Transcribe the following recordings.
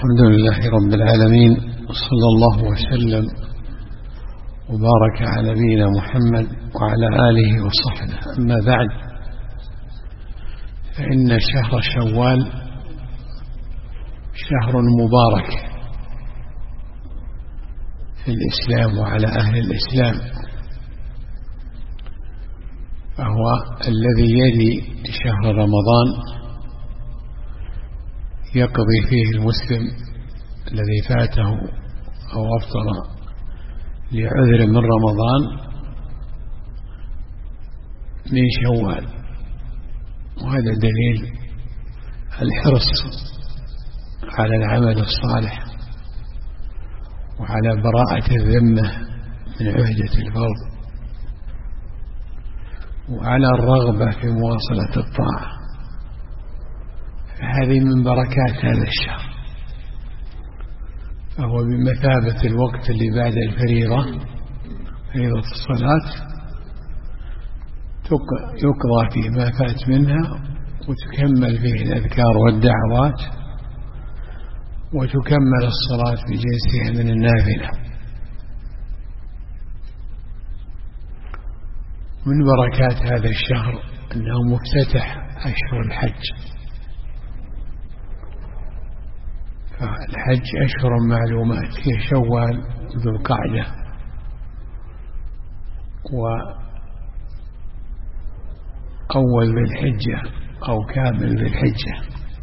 الحمد لله رب العالمين، صلى الله وسلم وبارك على نبينا محمد وعلى آله وصحبه. أما بعد، فإن شهر شوال شهر مبارك في الإسلام وعلى أهل الإسلام، فهو الذي يلي شهر رمضان يقضي فيه المسلم الذي فاته أو أفطر لعذر من رمضان من شوال. وهذا دليل الحرص على العمل الصالح وعلى براءة الذمة من عهدة الفرض وعلى الرغبة في مواصلة الطاعة. هذه من بركات هذا الشهر، فهو بمثابة الوقت اللي بعد الفريضة، فريضة الصلاة، يقضى فيه ما فات منها وتكمل فيه الأذكار والدعوات وتكمل الصلاة بجنسها من النافلة. من بركات هذا الشهر أنه مفتتح أشهر الحج. الحج أشهر معلومات، هي شوال ذو القعدة وأول ذي الحجة أو كامل ذي الحجة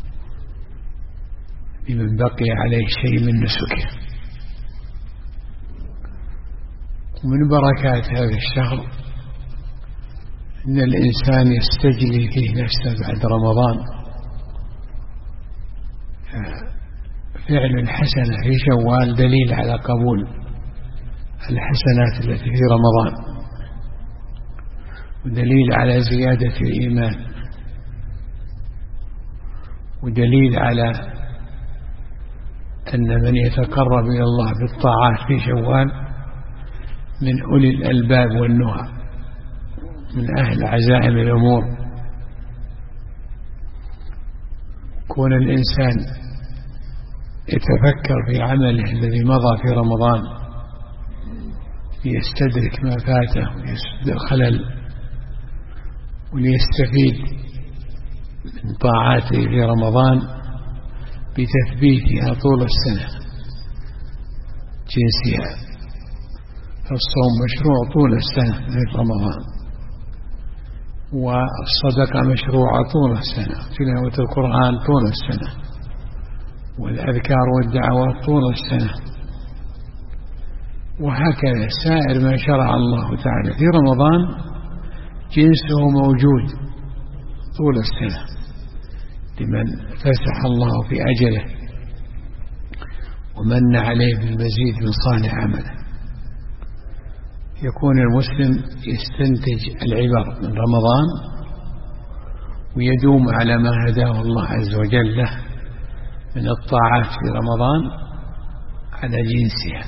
لمن بقي عليه شيء من نسكه. ومن بركات هذا الشهر أن الإنسان يستجلي فيه نفسه بعد رمضان. فعل الحسنة في شوال دليل على قبول الحسنات التي في رمضان، ودليل على زيادة الإيمان، ودليل على أن من يتقرب إلى الله بالطاعات في شوال من أولي الألباب والنهى، من أهل عزائم الأمور. كون الإنسان يتفكر في عمله الذي مضى في رمضان ليستدرك ما فاته ويسد الخلل وليستفيد من طاعاته في رمضان بتثبيتها طول السنة جنسها. فالصوم مشروع طول السنة في رمضان، والصدقة مشروعة طول السنة، تلاوة القرآن طول السنة، والأذكار والدعوات طول السنة، وهكذا سائر ما شرع الله تعالى في رمضان جنسه موجود طول السنة لمن فسح الله في أجله ومن عليه بالمزيد من صالح عمله. يكون المسلم يستنتج العبر من رمضان ويدوم على ما هداه الله عز وجل له من الطاعات في رمضان على جنسها.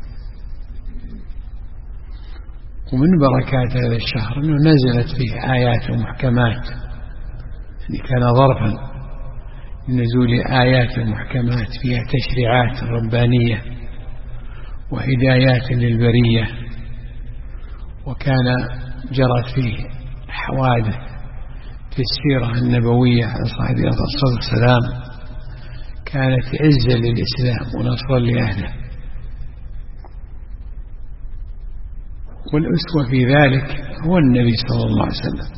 ومن بركات هذا الشهر أنه نزلت فيه آيات محكمات، يعني كان ظرفا لنزول آيات محكمات فيها تشريعات ربانية وهدايات للبرية، وكان جرت فيه حوادث في السيرة النبوية على صاحب الصلاة والسلام كانت عزة للإسلام ونصرا لأهله. والأسوة في ذلك هو النبي صلى الله عليه وسلم،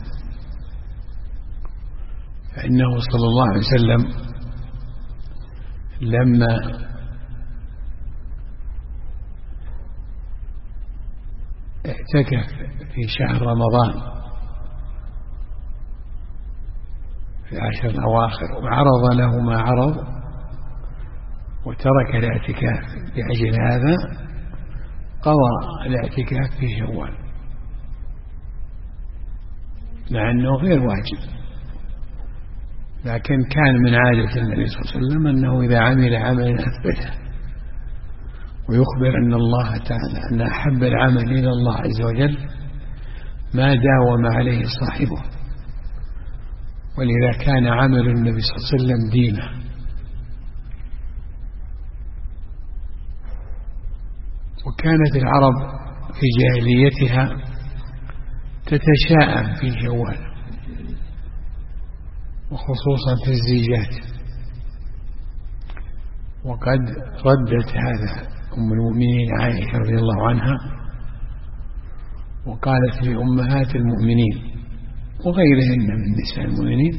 فإنه صلى الله عليه وسلم لما اعتكف في شهر رمضان في العشر الأواخر وعرض له ما عرض وترك الاعتكاف لأجل هذا، قضى الاعتكاف في شوال مع أنه غير واجب، لكن كان من عادة النبي صلى الله عليه وسلم أنه إذا عمل عملا أثبته، ويخبر أن الله تعالى أن أحب العمل إلى الله عز وجل ما داوم عليه صاحبه، ولذا كان عمل النبي صلى الله عليه وسلم دينه. وكانت العرب في جاهليتها تتشاءم في شوال، وخصوصا في الزيجات. وقد ردت هذا أم المؤمنين عائشة رضي الله عنها وقالت لأمهات المؤمنين وغيرهن من نساء المؤمنين: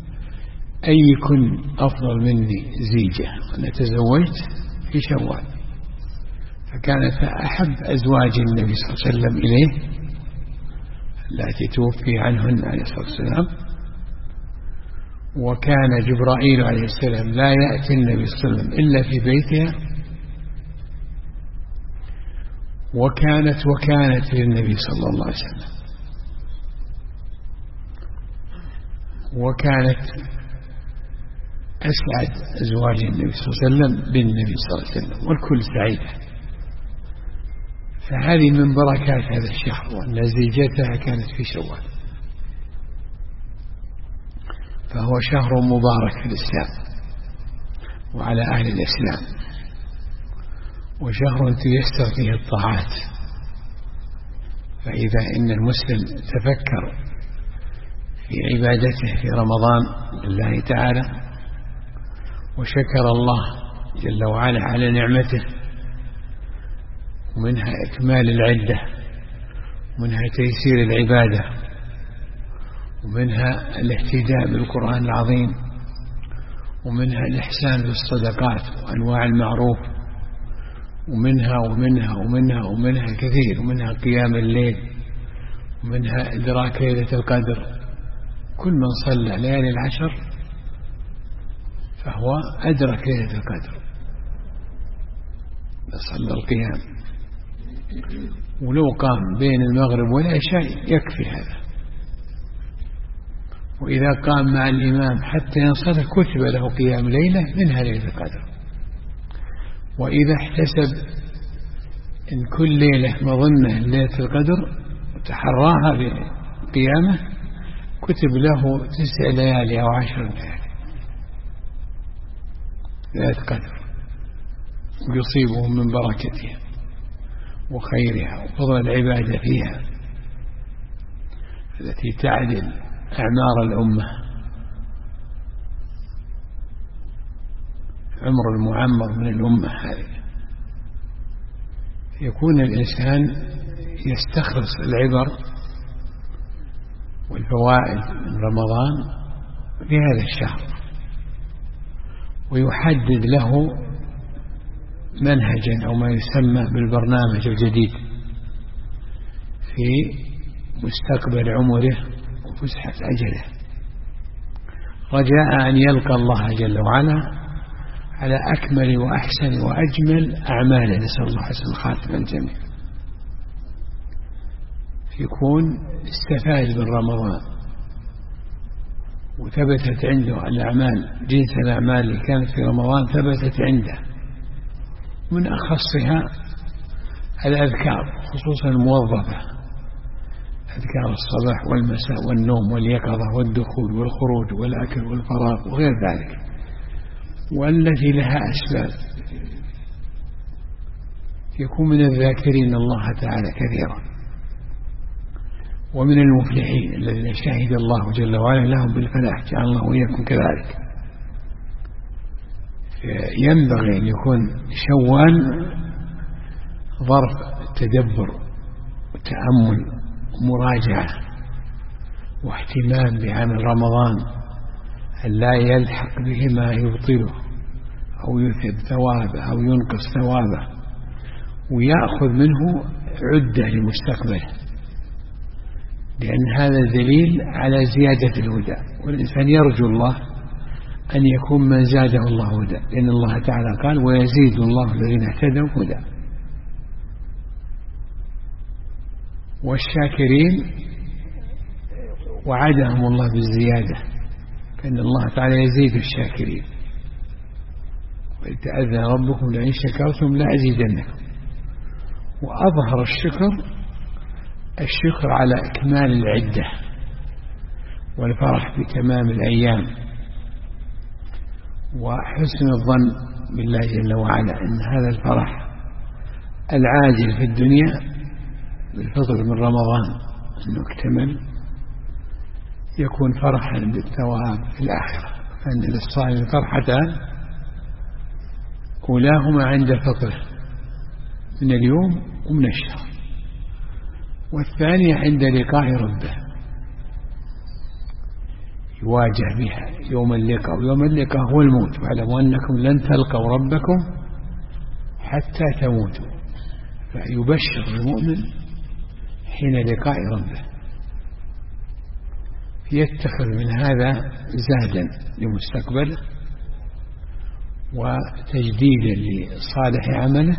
أيكن أفضل مني زيجة؟ أنا تزوجت في شوال. فكانت أحب أزواج النبي صلى الله عليه وسلم إليه التي توفي عنهن عليه الصلاة والسلام. وكان جبرائيل عليه السلام لا يأتي النبي صلى الله عليه وسلم إلا في بيتها، وكانت للنبي صلى الله عليه وسلم. وكانت أسعد أزواج النبي صلى الله عليه وسلم بالنبي صلى الله عليه وسلم، والكل سعيدة. فهذه من بركات هذا الشهر، وأن زيجتها كانت في شوال. فهو شهر مبارك في الإسلام وعلى أهل الإسلام، وشهر تيسر فيه الطاعات. فإذا إن المسلم تفكر في عبادته في رمضان لله تعالى وشكر الله جل وعلا على نعمته، ومنها إكمال العدة، ومنها تيسير العبادة، ومنها الاهتداء بالقرآن العظيم، ومنها الإحسان بالصدقات وأنواع المعروف، ومنها الكثير، ومنها قيام الليل، ومنها إدراك ليلة القدر. كل من صلى ليالي العشر فهو أدرك ليلة القدر، صلى القيام. ولو قام بين المغرب والعشاء يكفي هذا. وإذا قام مع الإمام حتى ينصرف كتب له قيام ليلة منها ليلة القدر. وإذا احتسب إن كل ليلة مظنة ليلة القدر وتحراها بقيامه كتب له 9 ليالي أو 10 ليالي ليلة القدر، ويصيبه من بركتها وخيرها وفضل العبادة فيها التي تعدل أعمار الأمة. عمر المعمر من الأمة هذه. يكون الإنسان يستخلص العبر والفوائد من رمضان في هذا الشهر، ويحدد له منهجا أو ما يسمى بالبرنامج الجديد في مستقبل عمره وفسحة أجله، رجاء أن يلقى الله جل وعلا على أكمل وأحسن وأجمل أعماله. نسأل الله حسن الخاتمة الجميل. يكون استفاد من رمضان وثبتت عنده الأعمال، جنس الأعمال اللي كانت في رمضان ثبتت عنده، من أخصها الأذكار خصوصا الموظفة، أذكار الصباح والمساء والنوم واليقظة والدخول والخروج والأكل والفراغ وغير ذلك، والتي لها أسباب. يكون من الذاكرين الله تعالى كثيرا، ومن المفلحين الذين شهد الله جل وعلا لهم بالفلاح، جعل الله وإياكم كذلك. ينبغي أن يكون شوال ظرف تدبر وتأمل ومراجعة واهتمام بعمل رمضان، أن لا يلحق به ما يبطله أو يثب ثوابه أو ينقص ثوابه، ويأخذ منه عدة لمستقبله، لأن هذا دليل على زيادة الهدى. والإنسان يرجو الله أن يكون من زاده الله هدى، لأن الله تعالى قال: ويزيد الله الذين اهتدوا هدى. والشاكرين وعدهم الله بالزيادة، فإن الله تعالى يزيد الشاكرين. وإذ تأذن ربكم لئن شكرتم لأزيدنكم. وأظهر الشكر على إكمال العدة والفرح بتمام الأيام وحسن الظن بالله جل وعلا أن هذا الفرح العاجل في الدنيا بالفطر من رمضان أنه اكتمل يكون فرحا بالثواب في الآخرة، فإن للصائم فرحتان أولاهما عند فطره من اليوم ومن الشهر، والثانية عند لقاء ربه يواجه بها يوم اللقاء، ويوم اللقاء هو الموت، واعلموا أنكم لن تلقوا ربكم حتى تموتوا، فيبشر المؤمن حين لقاء ربه، يتخذ من هذا زادا لمستقبله وتجديدا لصالح عمله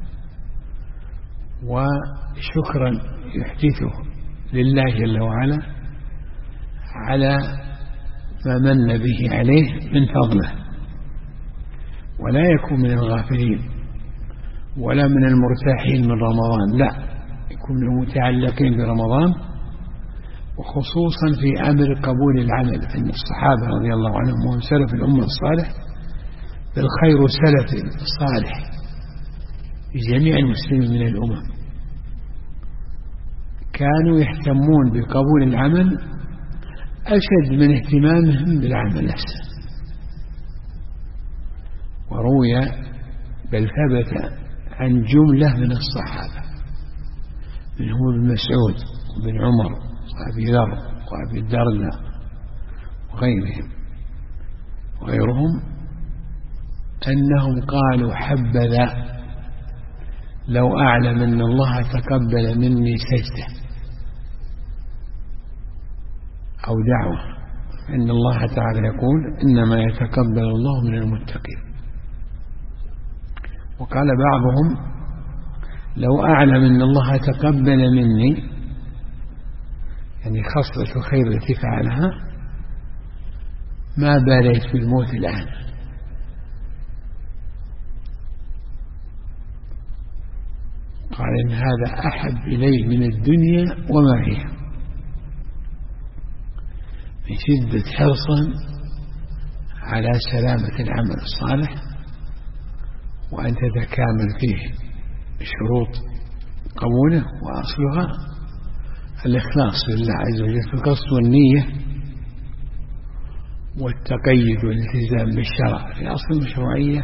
وشكرا يحدثه لله جل وعلا على ما من به عليه من فضله، ولا يكون من الغافلين ولا من المرتاحين من رمضان، لا، يكون من المتعلقين برمضان، وخصوصا في أمر قبول العمل، فإن الصحابة رضي الله عنهم وهم سلف الأمة الصالح بالخير سلف الصالح لجميع المسلمين من الأمم، كانوا يهتمون بقبول العمل أشد من اهتمامهم بالعمل نفسه. وروي بل ثبت عن جملة من الصحابة منهم ابن مسعود وابن عمر وأبي ذر وأبي الدرداء وغيرهم أنهم قالوا حبذا لو أعلم أن الله تقبل مني سجدة أو دعوة، إن الله تعالى يقول إنما يتقبل الله من المتقين. وقال بعضهم لو أعلم أن الله تقبل مني، يعني خصلة الخير التي فعلها، ما باليت بالموت الآن. قال إن هذا أحب إلي من الدنيا وما فيها، من شدة حرصا على سلامة العمل الصالح وأن تتكامل فيه شروط قبوله، وأصلها الإخلاص لله عز وجل في القصد والنية والتقيد والالتزام بالشرع في أصل المشروعية،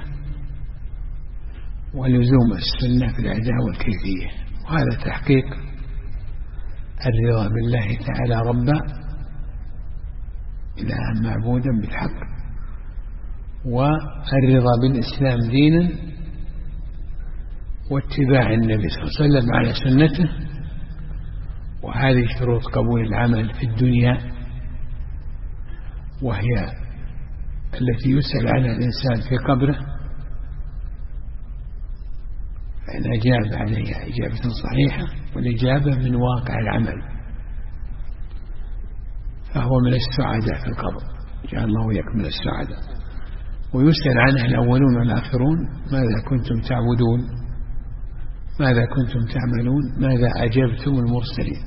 ولزوم السنة في الأداء والكيفية، وهذا تحقيق الرضا بالله تعالى ربا إلها معبودا بالحق، والرضا بالإسلام دينا، واتباع النبي صلى الله عليه وسلم على سنته. وهذه شروط قبول العمل في الدنيا، وهي التي يسأل عنها الإنسان في قبره، فإن أجاب عليها إجابة صحيحة والإجابة من واقع العمل فهو من السعادة في القبر، جعل الله وإياكم من السعادة. ويسأل عنها الأولون والآخرون ماذا كنتم تعبدون، ماذا كنتم تعملون، ماذا أجبتم المرسلين.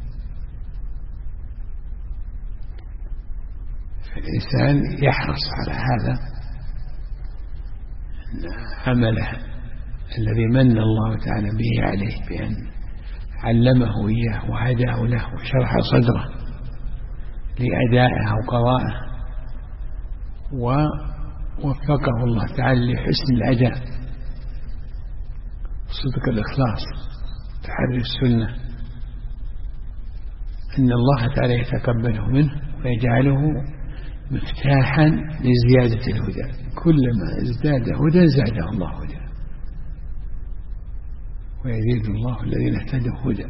فالإنسان يحرص على هذا، أن عمله الذي من الله تعالى به عليه بأن علمه إياه وهداه له وشرح صدره لأدائه وقضائه، ووفقه الله تعالى لحسن الأداء، صدق الإخلاص، تحري السنة، أن الله تعالى يتقبله منه ويجعله مفتاحا لزيادة الهدى، كلما ازداد هدى زاده الله هدى، ويزيد الله الذين اهتدوا هدى.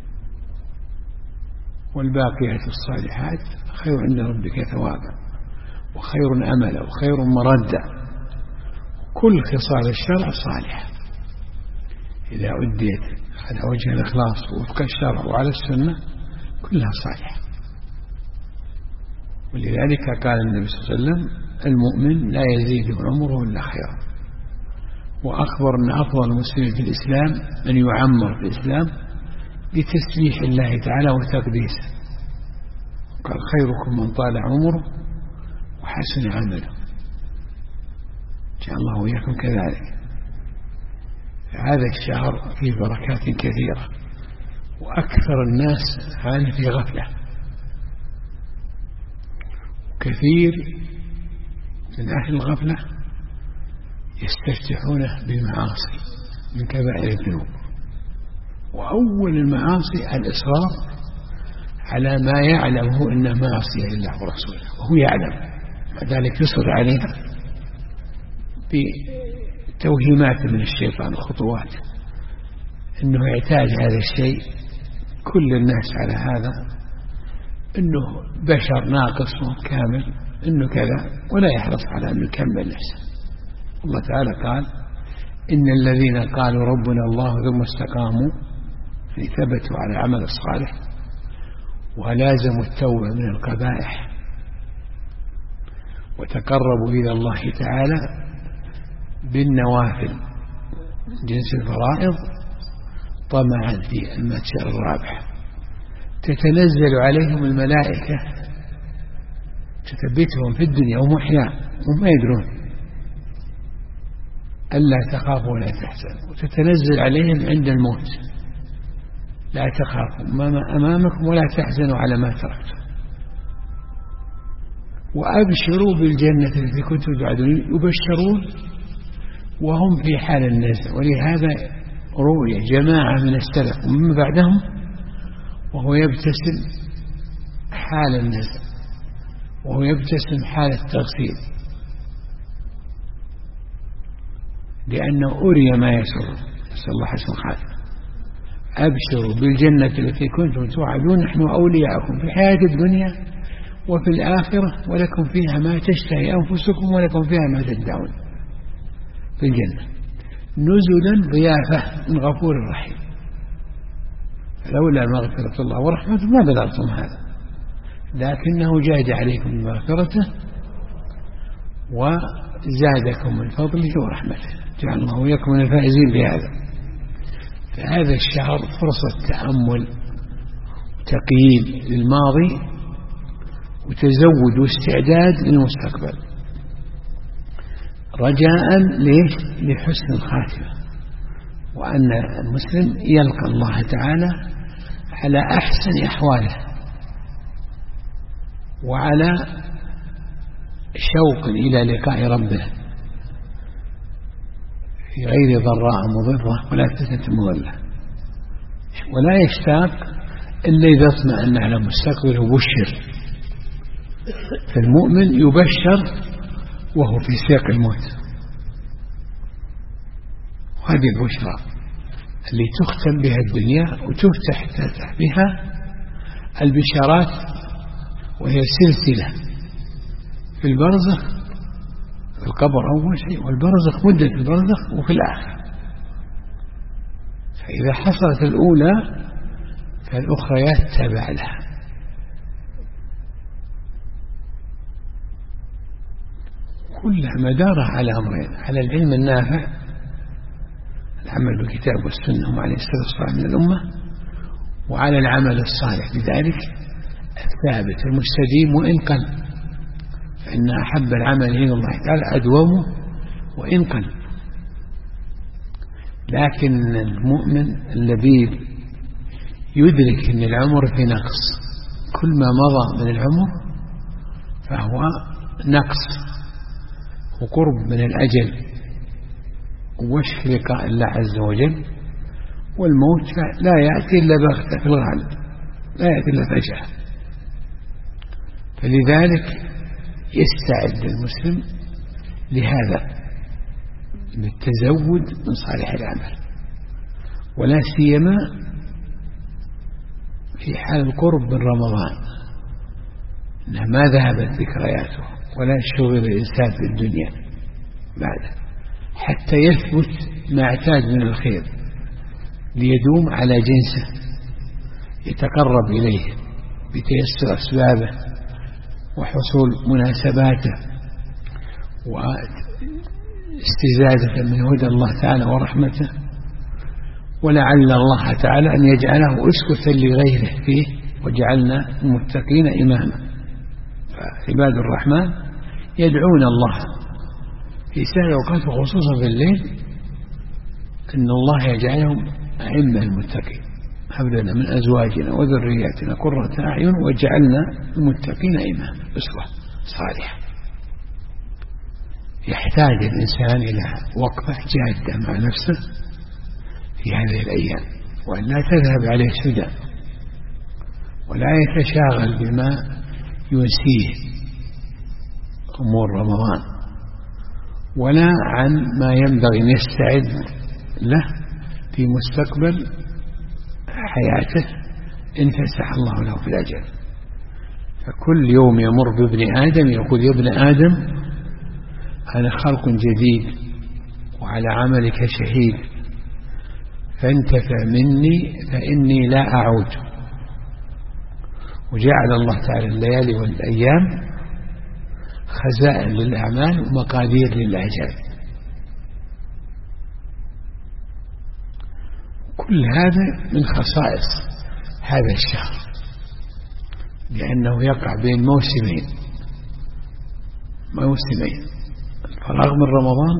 والباقيات الصالحات خير عند ربك ثوابا وخير أملا وخير مردا. كل خصال الشرع صالحة إذا أديت على وجه الإخلاص وفق الشرع وعلى السنة كلها صالحة. ولذلك قال النبي صلى الله عليه وسلم المؤمن لا يزيد عمره إلا خيرا، وأخبر أن أفضل المسلمين في الإسلام من يعمر في الإسلام بتسبيح الله تعالى وتقديسه. قال خيركم من طال عمره وحسن عمله، إن شاء الله وإياكم كذلك. هذا الشهر فيه بركات كثيرة، وأكثر الناس حال في غفلة، كثير من أهل الغفلة يستفتحونه بالمعاصي من كبائر الذنوب، وأول المعاصي الإصرار على ما يعلمه إنه معصية لله ورسوله وهو يعلم، وذلك يصر عليها بتوهيمات من الشيطان وخطوات، إنه يعتاد هذا الشيء، كل الناس على هذا، إنه بشر ناقص وكامل، إنه كذا، ولا يحرص على أن يكمل نفسه. الله تعالى قال: إن الذين قالوا ربنا الله ثم استقاموا ثبتوا على العمل الصالح ولازموا التوبة من القبائح وتقربوا إلى الله تعالى بالنوافل جنس الفرائض طمعا في المتجر الرابح، تتنزل عليهم الملائكة تثبتهم في الدنيا وهم أحياء وهم يدرون ألا تخافوا ولا تحزنوا، وتتنزل عليهم عند الموت: لا تخافوا ما أمامكم ولا تحزنوا على ما تركتم وأبشروا بالجنة التي كنتم توعدون. يبشرون وهم في حال النزع، ولهذا روي جماعة من السلف ومن بعدهم وهو يبتسم حال النزع وهو يبتسم حال التغسيل، لأنه أري ما يسر، نسأل الله حسن الخاتمة. أبشروا بالجنة التي كنتم توعدون نحن أولياءكم في الحياة الدنيا وفي الآخرة، ولكم فيها ما تشتهي أنفسكم ولكم فيها ما تدعون في الجنة، نزلا ضيافة من غفور رحيم. فلولا مغفرة الله ورحمته ما بلغتم هذا، لكنه جاد عليكم بمغفرته وزادكم من فضله ورحمته، جعل الله وإياكم من الفائزين بهذا. فهذا الشهر فرصة تأمل وتقييم للماضي وتزود واستعداد للمستقبل، رجاء لحسن الخاتمة، وأن المسلم يلقى الله تعالى على أحسن أحواله وعلى شوق إلى لقاء ربه في غير ضراء مضرة ولا فتنة مضلة، ولا يشتاق إلا إذا اطمأن على مستقبله وبشر. فالمؤمن يبشر وهو في سياق الموت، وهذه البشرى اللي تختم بها الدنيا وتفتح بها البشارات، وهي سلسلة في البرزخ، في القبر أول شيء، والبرزخ مدة البرزخ، وفي الآخرة. فإذا حصلت الأولى فالأخريات تابع لها. كلها مدارها على أمرين: على العلم النافع، العمل بالكتاب والسنة هم عليه الصلاة والسلام من الأمة، وعلى العمل الصالح بذلك الثابت المستديم وإن قل، فإن أحب العمل إلى الله تعالى أدومه وإن قل. لكن المؤمن اللبيب يدرك أن العمر في نقص، كل ما مضى من العمر فهو نقص وقرب من الأجل ووشك لقاء الله عز وجل، والموت لا يأتي إلا بغتة في الغالب، لا يأتي إلا فجأة. فلذلك يستعد المسلم لهذا بالتزود من صالح العمل، ولا سيما في حال القرب من رمضان، إنها ما ذهبت ذكرياته ولا شغل الإنسان في الدنيا بعد، حتى يثبت ما اعتاد من الخير ليدوم على جنسه، يتقرب إليه بتيسر أسبابه وحصول مناسباته واستزادة من هدى الله تعالى ورحمته، ولعل الله تعالى أن يجعله أسكتا لغيره فيه، وجعلنا المتقين إماما. فعباد الرحمن يدعون الله في سائر الأوقات وخصوصا في الليل إن الله يجعلهم أئمة المتقين، هب لنا من أزواجنا وذرياتنا قرة أعين واجعلنا المتقين إماما، أسوة صالحة. يحتاج الإنسان إلى وقفة جادة مع نفسه في هذه الأيام، وأن لا تذهب عليه سدى، ولا يتشاغل بما ينسيه أمور رمضان، ولا عن ما ينبغي أن يستعد له في مستقبل حياته إن فسح الله له في الأجل. فكل يوم يمر بابن آدم يقول: يا ابن آدم أنا خلق جديد وعلى عملك شهيد، فانتفع مني فإني لا أعود. وجعل الله تعالى الليالي والأيام خزائن للأعمال ومقادير للأجال. كل هذا من خصائص هذا الشهر، لأنه يقع بين موسمين، الفراغ من رمضان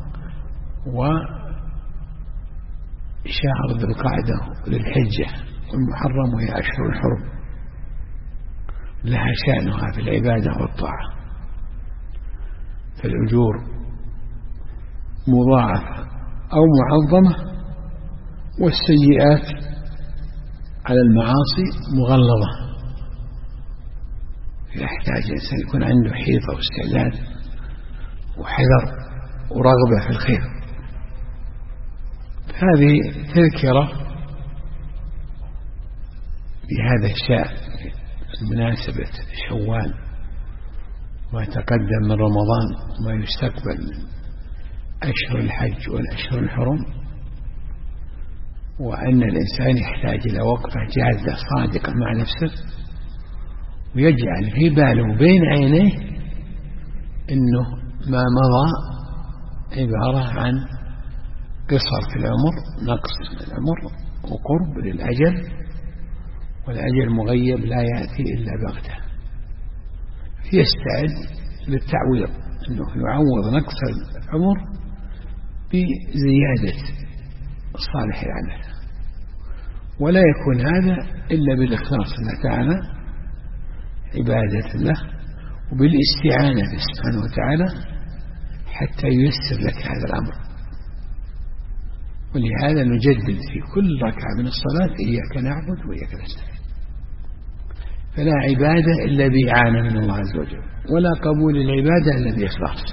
وشهر ذي القعدة وللحجة والمحرم، وهي أشهر الحرم لها شأنها في العبادة والطاعة، فالأجور مضاعفة أو معظمة، والسيئات على المعاصي مغلظة. يحتاج الإنسان يكون عنده حيطة واستعداد وحذر ورغبة في الخير. هذه تذكرة بهذا الشأن بمناسبة شوال، ما تقدم من رمضان وما يستقبل من أشهر الحج والأشهر الحرم، وأن الإنسان يحتاج إلى وقفة جادة صادقة مع نفسه، ويجعل في باله بين عينيه إنه ما مضى عبارة عن قصر في العمر، نقص في العمر وقرب للأجل، والأجل مغيب لا يأتي إلا بغته. يستعد للتعويض، أنه يعوض نقص العمر بزيادة صالح العمل، ولا يكون هذا إلا بالإخلاص لله تعالى عبادة له، وبالاستعانة به سبحانه وتعالى حتى ييسر لك هذا الأمر. ولهذا نجدد في كل ركعة من الصلاة: إياك نعبد وإياك نستعين. فلا عبادة إلا بإعانة من الله عز وجل، ولا قبول العبادة إلا بإخلاص.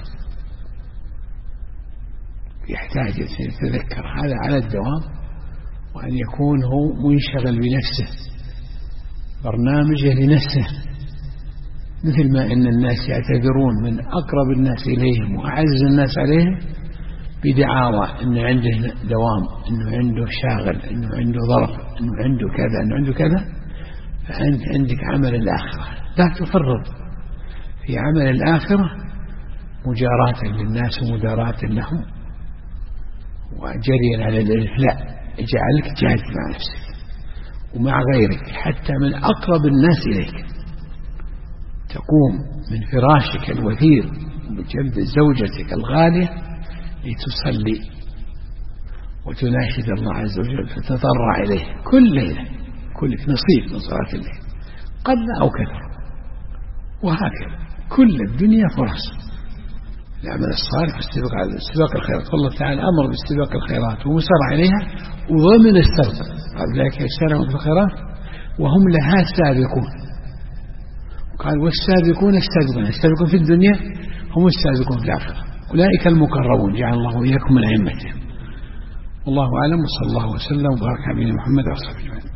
يحتاج يتذكر هذا على الدوام، وأن يكون هو منشغل بنفسه، برنامجه لنفسه، مثل ما إن الناس يعتذرون من أقرب الناس إليهم وأعز الناس عليهم بدعاوى إنه عنده دوام، إنه عنده شاغل، إنه عنده ظرف، إنه عنده كذا، إنه عنده كذا. فأنت عندك عمل الآخرة، لا تفرط في عمل الآخرة مجاراة للناس ومداراة لهم وجريا على الإفلاء. اجعلك جاد مع نفسك ومع غيرك، حتى من أقرب الناس إليك. تقوم من فراشك الوثير بجنب زوجتك الغالية لتصلي وتناشد الله عز وجل، فتضرع إليه كل ليلة، كلك نصيب من صلاة الليل قل أو كثر. وهكذا كل الدنيا فرص العمل الصالح والسباق على استباق الخيرات. والله تعالى أمر باستباق الخيرات ومسارع عليها، وضمن السبق قال ذلك يسارعون في الخيرات وهم لها سابقون. قال والسابقون السابقون في الدنيا هم السابقون في الآخرة، أولئك المقربون جعل الله وإياكم من أئمتهم. والله أعلم، وصلى الله وسلم وبارك على نبينا محمد وعلى آله وصحبه.